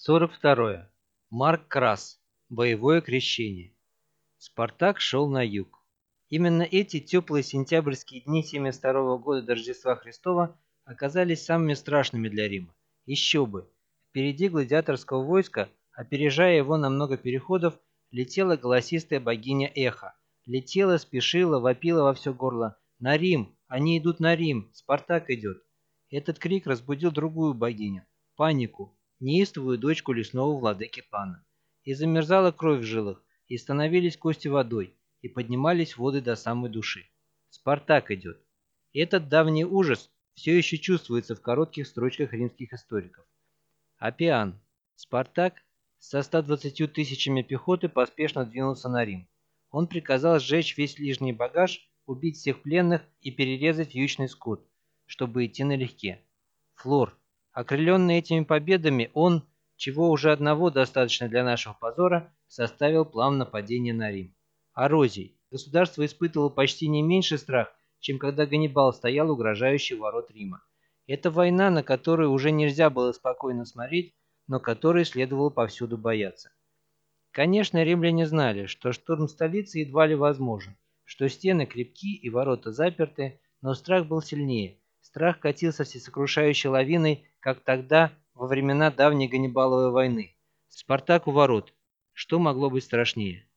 42. Марк Крас. Боевое крещение. Спартак шел на юг. Именно эти теплые сентябрьские дни 72 года до Рождества Христова оказались самыми страшными для Рима. Еще бы! Впереди гладиаторского войска, опережая его на много переходов, летела голосистая богиня Эхо. Летела, спешила, вопила во все горло: «На Рим! Они идут на Рим! Спартак идет!» Этот крик разбудил другую богиню – Панику, неистовую дочку лесного владыки Пана. И замерзала кровь в жилах, и становились кости водой, и поднимались воды до самой души. Спартак идет. Этот давний ужас все еще чувствуется в коротких строчках римских историков. Аппиан. Спартак со 120 тысячами пехоты поспешно двинулся на Рим. Он приказал сжечь весь лишний багаж, убить всех пленных и перерезать вьючный скот, чтобы идти налегке. Флор. Окрыленный этими победами, он, чего уже одного достаточно для нашего позора, составил план нападения на Рим. Орозий. Государство испытывало почти не меньший страх, чем когда Ганнибал стоял угрожающий ворот Рима. Это война, на которую уже нельзя было спокойно смотреть, но которой следовало повсюду бояться. Конечно, римляне знали, что штурм столицы едва ли возможен, что стены крепки и ворота заперты, но страх был сильнее. Страх катился всесокрушающей лавиной, как тогда, во времена давней Ганнибаловой войны. Спартак у ворот. Что могло быть страшнее?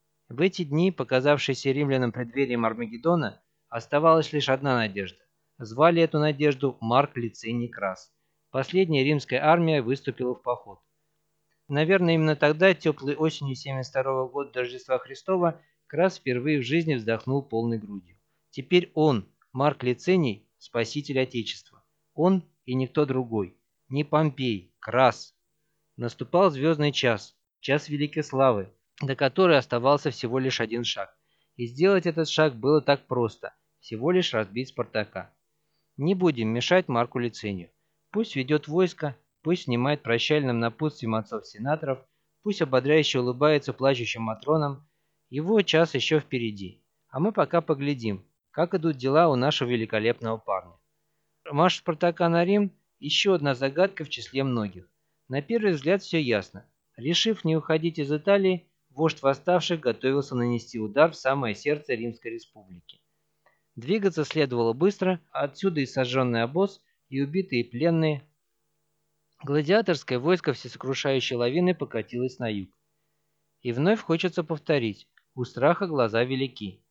В эти дни, показавшиеся римлянам преддверием Армагеддона, оставалась лишь одна надежда. Звали эту надежду Марк Лициний Крас. Последняя римская армия выступила в поход. Наверное, именно тогда, теплой осенью 72 года до Рождества Христова, Крас впервые в жизни вздохнул полной грудью. Теперь он, Марк Лициний, спаситель Отечества. Он и никто другой. Не Помпей, Крас. Наступал звездный час, час великой славы, до которой оставался всего лишь один шаг. И сделать этот шаг было так просто – всего лишь разбить Спартака. Не будем мешать Марку Лицинию. Пусть ведет войско, пусть снимает прощальным напутствием отцов-сенаторов, пусть ободряюще улыбается плачущим матронам. Его час еще впереди. А мы пока поглядим, как идут дела у нашего великолепного парня. Марш Спартака на Рим – еще одна загадка в числе многих. На первый взгляд все ясно. Решив не уходить из Италии, вождь восставших готовился нанести удар в самое сердце Римской республики. Двигаться следовало быстро, а отсюда и сожженный обоз, и убитые пленные. Гладиаторское войско всесокрушающей лавины покатилось на юг. И вновь хочется повторить, у страха глаза велики.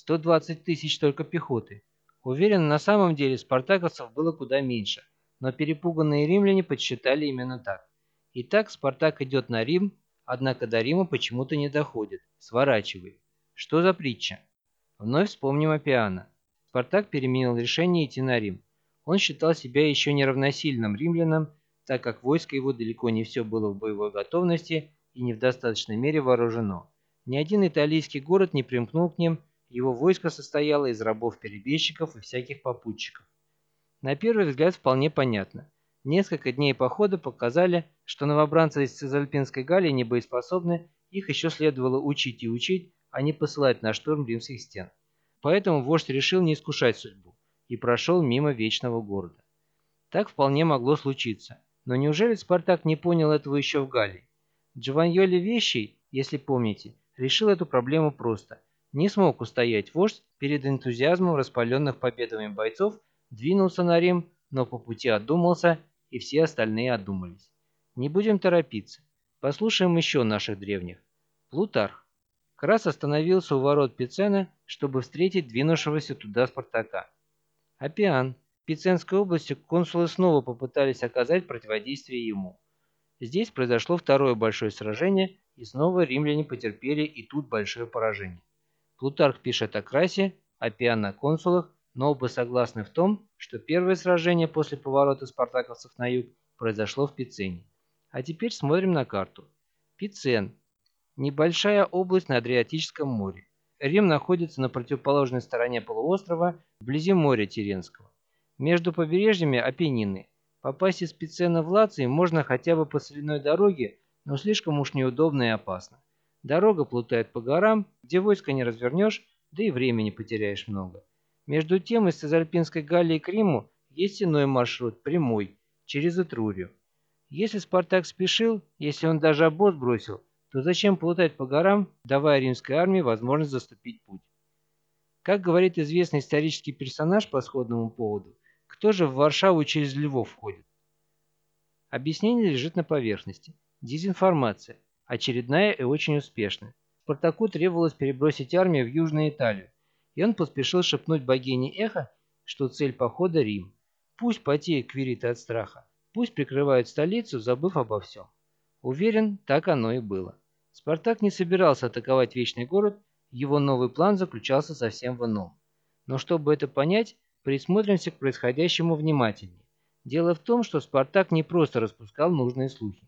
120 тысяч только пехоты. Уверен, на самом деле спартаковцев было куда меньше, но перепуганные римляне подсчитали именно так. Итак, Спартак идет на Рим, однако до Рима почему-то не доходит, сворачивает. Что за притча? Вновь вспомним Аппиана. Спартак переменил решение идти на Рим. Он считал себя еще не равносильным римлянам, так как войско его далеко не все было в боевой готовности и не в достаточной мере вооружено. Ни один итальянский город не примкнул к ним, его войско состояло из рабов-перебежчиков и всяких попутчиков. На первый взгляд вполне понятно. Несколько дней похода показали, что новобранцы из Цезальпинской Галлии не боеспособны, их еще следовало учить и учить, а не посылать на штурм римских стен. Поэтому вождь решил не искушать судьбу и прошел мимо Вечного города. Так вполне могло случиться. Но неужели Спартак не понял этого еще в Галлии? Джованьоли Вещий, если помните, решил эту проблему просто. Не смог устоять вождь перед энтузиазмом распаленных победами бойцов, двинулся на Рим, но по пути одумался, и все остальные одумались. Не будем торопиться. Послушаем еще наших древних. Плутарх. Крас остановился у ворот Пицена, чтобы встретить двинувшегося туда Спартака. Аппиан. В Пиценской области консулы снова попытались оказать противодействие ему. Здесь произошло второе большое сражение, и снова римляне потерпели и тут большое поражение. Плутарх пишет о Красе, Аппиан о консулах, но оба согласны в том, что первое сражение после поворота спартаковцев на юг произошло в Пицене. А теперь смотрим на карту. Пицен. Небольшая область на Адриатическом море. Рим находится на противоположной стороне полуострова, вблизи моря Тиренского. Между побережьями Апеннины. Попасть из Пицена в Лаций можно хотя бы по соляной дороге, но слишком уж неудобно и опасно. Дорога плутает по горам, где войска не развернешь, да и времени потеряешь много. Между тем, из Цезальпинской Галлии к Риму есть иной маршрут, прямой, через Этрурию. Если Спартак спешил, если он даже обоз бросил, то зачем плутать по горам, давая римской армии возможность заступить путь? Как говорит известный исторический персонаж по сходному поводу, кто же в Варшаву через Львов входит? Объяснение лежит на поверхности. Дезинформация. Очередная и очень успешная. Спартаку требовалось перебросить армию в Южную Италию, и он поспешил шепнуть богине Эхо, что цель похода – Рим. Пусть потеют квириты от страха, пусть прикрывают столицу, забыв обо всем. Уверен, так оно и было. Спартак не собирался атаковать Вечный город, его новый план заключался совсем в ином. Но чтобы это понять, присмотримся к происходящему внимательнее. Дело в том, что Спартак не просто распускал нужные слухи.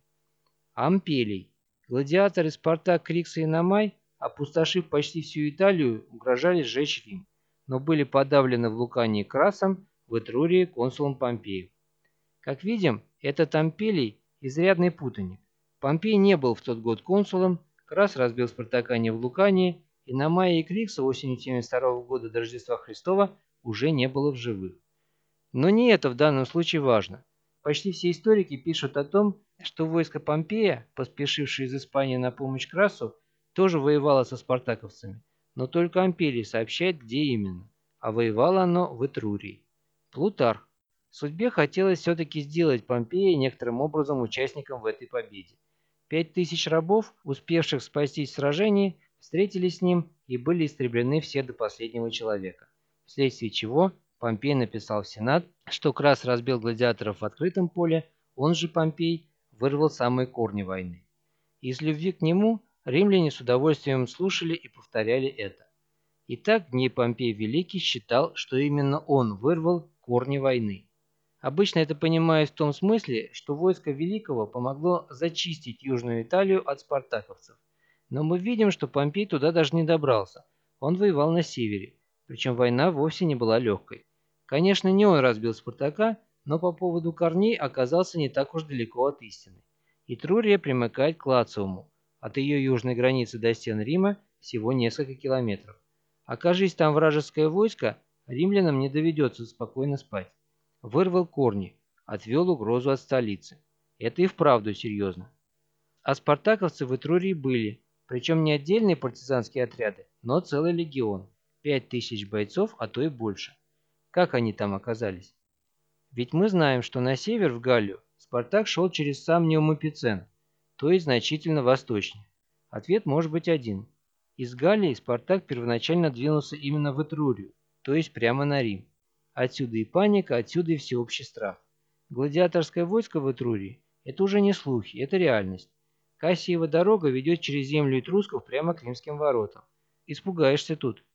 Ампелий, гладиаторы Спартак, Крикс и Намай, опустошив почти всю Италию, угрожали сжечь Рим, но были подавлены в Лукании Красом, в Этрурии консулом Помпеем. Как видим, этот Ампелий – изрядный путаник. Помпей не был в тот год консулом, Крас разбил Спартака не в Лукании, и Намая и Крикса осенью 72 года до Рождества Христова уже не было в живых. Но не это в данном случае важно. Почти все историки пишут о том, что войско Помпея, поспешившее из Испании на помощь Красу, тоже воевало со спартаковцами, но только Ампелий сообщает, где именно, а воевало оно в Этрурии. Плутарх. Судьбе хотелось все-таки сделать Помпея некоторым образом участником в этой победе. 5000 рабов, успевших спастись в сражении, встретились с ним и были истреблены все до последнего человека, вследствие чего Помпей написал в Сенат, что Крас разбил гладиаторов в открытом поле, он же Помпей вырвал самые корни войны. Из любви к нему римляне с удовольствием слушали и повторяли это. Итак, Гней Помпей Великий считал, что именно он вырвал корни войны. Обычно это понимают в том смысле, что войско Великого помогло зачистить Южную Италию от спартаковцев. Но мы видим, что Помпей туда даже не добрался. Он воевал на севере, причем война вовсе не была легкой. Конечно, не он разбил Спартака, но по поводу корней оказался не так уж далеко от истины. Этрурия примыкает к Лациуму. От ее южной границы до стен Рима всего несколько километров. Окажись там вражеское войско, римлянам не доведется спокойно спать. Вырвал корни, отвел угрозу от столицы. Это и вправду серьезно. А спартаковцы в Этрурии были, причем не отдельные партизанские отряды, но целый легион, 5000 бойцов, а то и больше. Как они там оказались? Ведь мы знаем, что на север, в Галлию, Спартак шел через сам Неумопицен, то есть значительно восточнее. Ответ может быть один. Из Галлии Спартак первоначально двинулся именно в Этрурию, то есть прямо на Рим. Отсюда и паника, отсюда и всеобщий страх. Гладиаторское войско в Этрурии – это уже не слухи, это реальность. Кассиева дорога ведет через землю этрусков прямо к римским воротам. Испугаешься тут.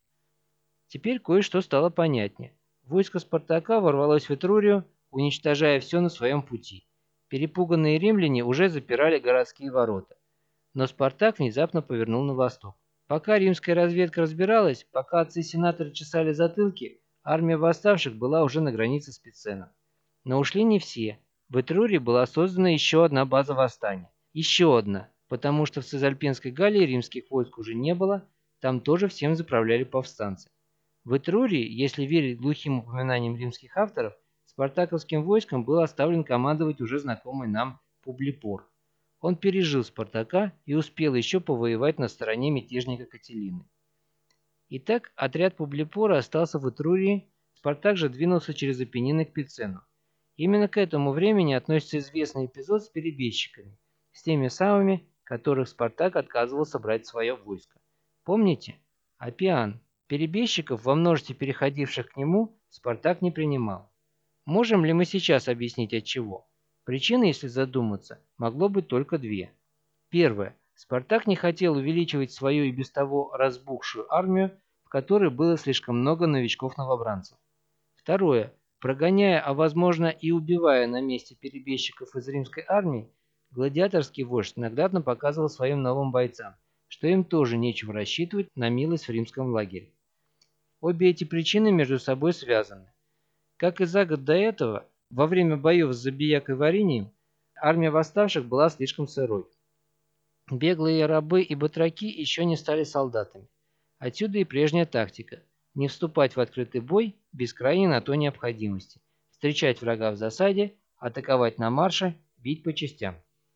Теперь кое-что стало понятнее. Войско Спартака ворвалось в Этрурию, уничтожая все на своем пути. Перепуганные римляне уже запирали городские ворота. Но Спартак внезапно повернул на восток. Пока римская разведка разбиралась, пока отцы-сенаторы чесали затылки, армия восставших была уже на границе с Пиценом. Но ушли не все. В Этрурии была создана еще одна база восстания. Еще одна, потому что в Цезальпинской Галлии римских войск уже не было, там тоже всем заправляли повстанцы. В Этрурии, если верить глухим упоминаниям римских авторов, спартаковским войском был оставлен командовать уже знакомый нам Публипор. Он пережил Спартака и успел еще повоевать на стороне мятежника Кателины. Итак, отряд Публипора остался в Этрурии, Спартак же двинулся через Апеннины к Пицену. Именно к этому времени относится известный эпизод с перебежчиками, с теми самыми, которых Спартак отказывался брать в свое войско. Помните? Аппиан. Перебежчиков, во множестве переходивших к нему, Спартак не принимал. Можем ли мы сейчас объяснить от чего? Причины, если задуматься, могло быть только две. Первое. Спартак не хотел увеличивать свою и без того разбухшую армию, в которой было слишком много новичков-новобранцев. Второе. Прогоняя, а возможно и убивая на месте перебежчиков из римской армии, гладиаторский вождь наглядно показывал своим новым бойцам, что им тоже нечего рассчитывать на милость в римском лагере. Обе эти причины между собой связаны. Как и за год до этого, во время боев с Забияк и Варинием, армия восставших была слишком сырой. Беглые рабы и батраки еще не стали солдатами. Отсюда и прежняя тактика – не вступать в открытый бой без крайней на то необходимости, встречать врага в засаде, атаковать на марше бить по частям.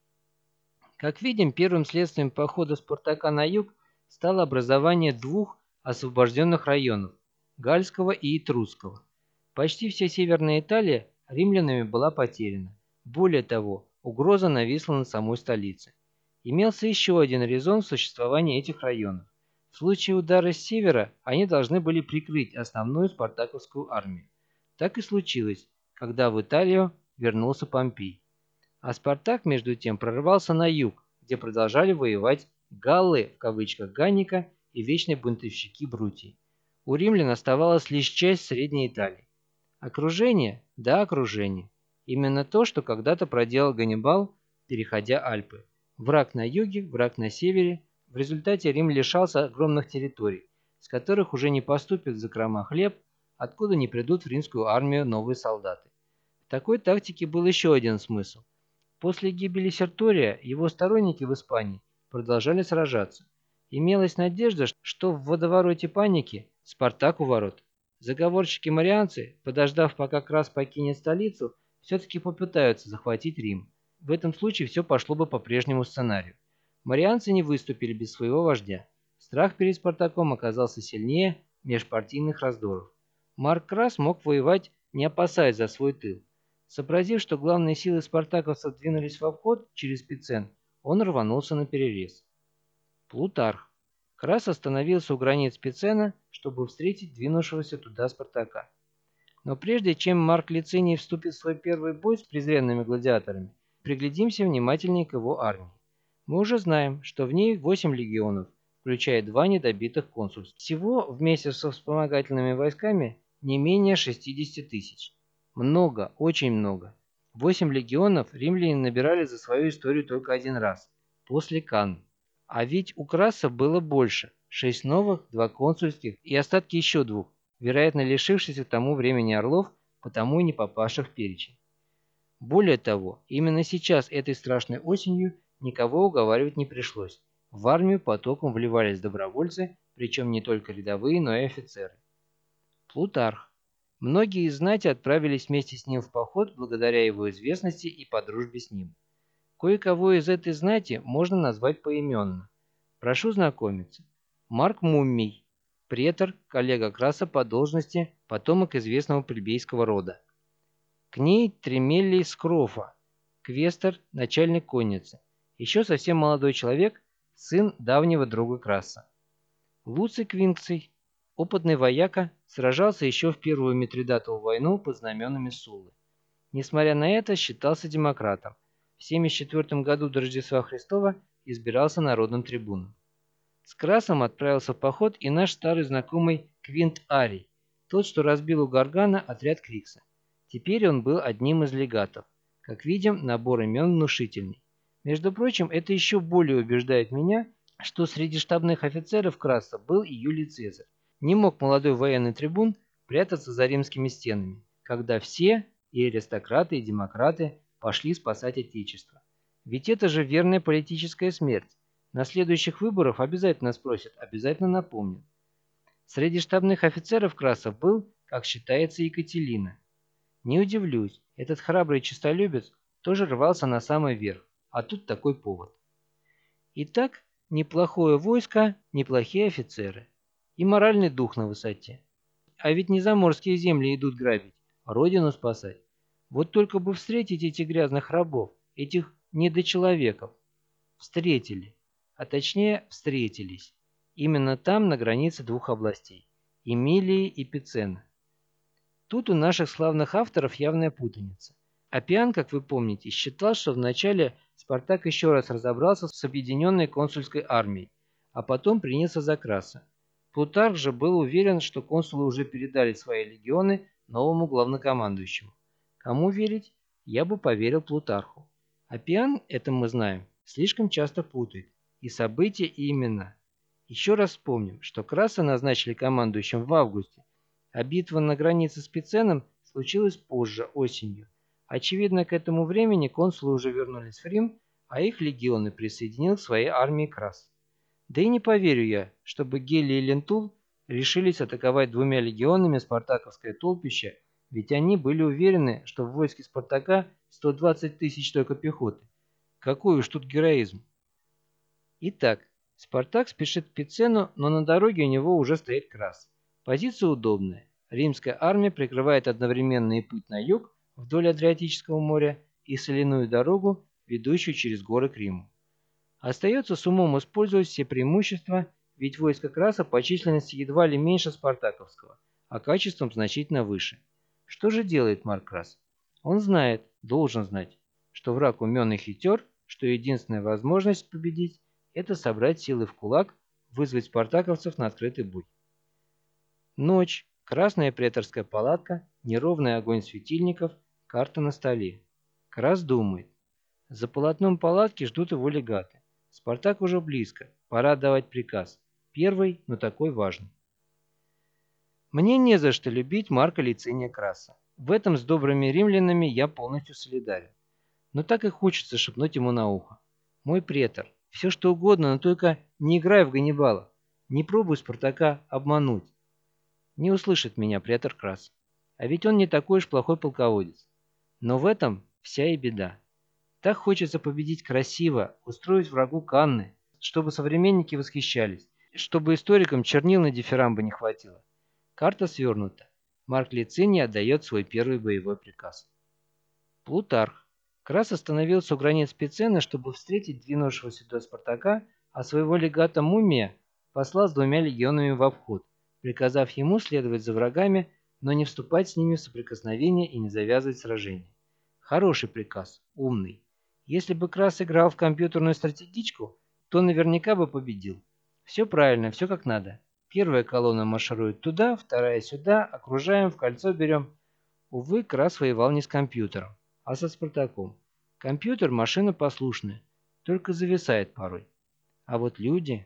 Как видим, первым следствием похода Спартака на юг стало образование двух освобожденных районов – Гальского и Этрусского. Почти вся Северная Италия римлянами была потеряна. Более того, угроза нависла над самой столицей. Имелся еще один резон в существовании этих районов. В случае удара с севера они должны были прикрыть основную спартаковскую армию. Так и случилось, когда в Италию вернулся Помпей. А Спартак, между тем, прорвался на юг, где продолжали воевать «галлы» в кавычках Ганника и вечные бунтовщики Брутии. У римлян оставалась лишь часть Средней Италии. Окружение? Да, окружение. Именно то, что когда-то проделал Ганнибал, переходя Альпы. Враг на юге, враг на севере. В результате Рим лишался огромных территорий, с которых уже не поступит в закрома хлеб, откуда не придут в римскую армию новые солдаты. В такой тактике был еще один смысл. После гибели Сертория его сторонники в Испании продолжали сражаться. Имелась надежда, что в водовороте паники Спартак у ворот. Заговорщики-марианцы, подождав, пока Крас покинет столицу, все-таки попытаются захватить Рим. В этом случае все пошло бы по прежнему сценарию. Марианцы не выступили без своего вождя. Страх перед Спартаком оказался сильнее межпартийных раздоров. Марк Крас мог воевать, не опасаясь за свой тыл. Сообразив, что главные силы спартаковцев двинулись в обход через Пицен, он рванулся на перерез. Плутарх. Крас остановился у границ Пицена, чтобы встретить двинувшегося туда Спартака. Но прежде чем Марк Лициний вступит в свой первый бой с презренными гладиаторами, приглядимся внимательнее к его армии. Мы уже знаем, что в ней 8 легионов, включая 2 недобитых консульства. Всего вместе со вспомогательными войсками не менее 60 тысяч. Много, очень много. 8 легионов римляне набирали за свою историю только один раз, после Канн. А ведь у Краса было больше – 6 новых, 2 консульских и остатки еще 2, вероятно лишившихся к тому времени орлов, потому и не попавших в перечень. Более того, именно сейчас, этой страшной осенью, никого уговаривать не пришлось. В армию потоком вливались добровольцы, причем не только рядовые, но и офицеры. Плутарх. Многие из знати отправились вместе с ним в поход благодаря его известности и по дружбе с ним. Кое-кого из этой знати можно назвать поименно. Прошу знакомиться. Марк Муммий, претор, коллега Краса по должности, потомок известного плебейского рода. К ней Тремеллий Скрофа, квестор, начальник конницы. Еще совсем молодой человек, сын давнего друга Краса. Луций Квинкций, опытный вояка, сражался еще в Первую Митридатову войну под знаменами Суллы. Несмотря на это, считался демократом. В 74 году до Рождества Христова избирался народным трибуном. С Красом отправился в поход и наш старый знакомый Квинт Арий, тот, что разбил у Гаргана отряд Крикса. Теперь он был одним из легатов. Как видим, набор имен внушительный. Между прочим, это еще более убеждает меня, что среди штабных офицеров Краса был и Юлий Цезарь. Не мог молодой военный трибун прятаться за римскими стенами, когда все, и аристократы, и демократы, пошли спасать Отечество. Ведь это же верная политическая смерть. На следующих выборах обязательно спросят, обязательно напомнят. Среди штабных офицеров Краса был, как считается, Екатерина. Не удивлюсь, этот храбрый честолюбец тоже рвался на самый верх, а тут такой повод. Итак, неплохое войско, неплохие офицеры. И моральный дух на высоте. А ведь не заморские земли идут грабить, а родину спасать. Вот только бы встретить этих грязных рабов, этих недочеловеков. Встретили. А точнее, встретились. Именно там, на границе двух областей – Эмилии и Пицена. Тут у наших славных авторов явная путаница. Аппиан, как вы помните, считал, что вначале Спартак еще раз разобрался с объединенной консульской армией, а потом принялся за Краса. Плутарх же был уверен, что консулы уже передали свои легионы новому главнокомандующему. Кому верить? Я бы поверил Плутарху. Аппиан, это мы знаем, слишком часто путает и события, и имена. Еще раз вспомним, что Краса назначили командующим в августе, а битва на границе с Пиценом случилась позже, осенью. Очевидно, к этому времени консулы уже вернулись в Рим, а их легионы присоединил к своей армии Крас. Да и не поверю я, чтобы Гелий и Лентул решились атаковать 2 легионами спартаковское толпище, ведь они были уверены, что в войске Спартака 120 тысяч только пехоты. Какой уж тут героизм. Итак, Спартак спешит к Пицену, но на дороге у него уже стоит Крас. Позиция удобная. Римская армия прикрывает одновременно и путь на юг, вдоль Адриатического моря, и соляную дорогу, ведущую через горы к Риму. Остается с умом использовать все преимущества, ведь войско Краса по численности едва ли меньше спартаковского, а качеством значительно выше. Что же делает Марк Крас? Он знает, должен знать, что враг умен и хитер, что единственная возможность победить – это собрать силы в кулак, вызвать спартаковцев на открытый бой. Ночь, красная преторская палатка, неровный огонь светильников, карта на столе. Крас думает. За полотном палатки ждут его легаты. Спартак уже близко, пора давать приказ. Первый, но такой важный. Мне не за что любить Марка Лициния Краса. В этом с добрыми римлянами я полностью солидарен. Но так и хочется шепнуть ему на ухо. Мой претор, все что угодно, но только не играй в Ганнибала. Не пробуй Спартака обмануть. Не услышит меня претор Крас. А ведь он не такой уж плохой полководец. Но в этом вся и беда. Так хочется победить красиво, устроить врагу Канны, чтобы современники восхищались, чтобы историкам чернил на дифирамбы не хватило. Карта свернута. Марк Лициний отдает свой первый боевой приказ. Плутарх. Крас остановился у границ Пицена, чтобы встретить двинувшегося до Спартака, а своего легата Мумия послал с 2 легионами в обход, приказав ему следовать за врагами, но не вступать с ними в соприкосновение и не завязывать сражения. Хороший приказ, умный. Если бы Крас играл в компьютерную стратегичку, то наверняка бы победил. Все правильно, все как надо. Первая колонна марширует туда, вторая сюда, окружаем, в кольцо берем. Увы, Крас воевал не с компьютером, а со Спартаком. Компьютер – машина послушная, только зависает порой. А вот люди...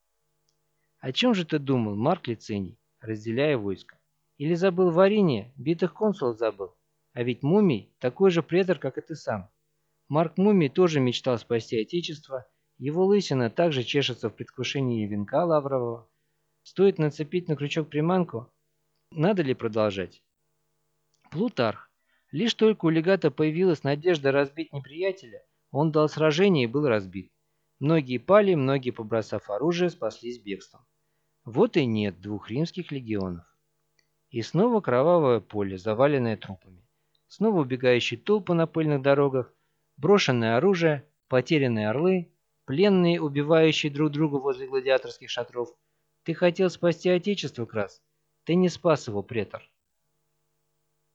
О чем же ты думал, Марк Лициний, разделяя войско? Или забыл варенье, битых консулов забыл? А ведь Мумий такой же претор, как и ты сам. Марк Мумий тоже мечтал спасти Отечество, его лысина также чешется в предвкушении венка лаврового. Стоит нацепить на крючок приманку? Надо ли продолжать? Плутарх. Лишь только у легата появилась надежда разбить неприятеля, он дал сражение и был разбит. Многие пали, многие, побросав оружие, спаслись бегством. Вот и нет 2 римских легионов. И снова кровавое поле, заваленное трупами. Снова убегающие толпы на пыльных дорогах, брошенное оружие, потерянные орлы, пленные, убивающие друг друга возле гладиаторских шатров. Ты хотел спасти Отечество, Крас? Ты не спас его, претор.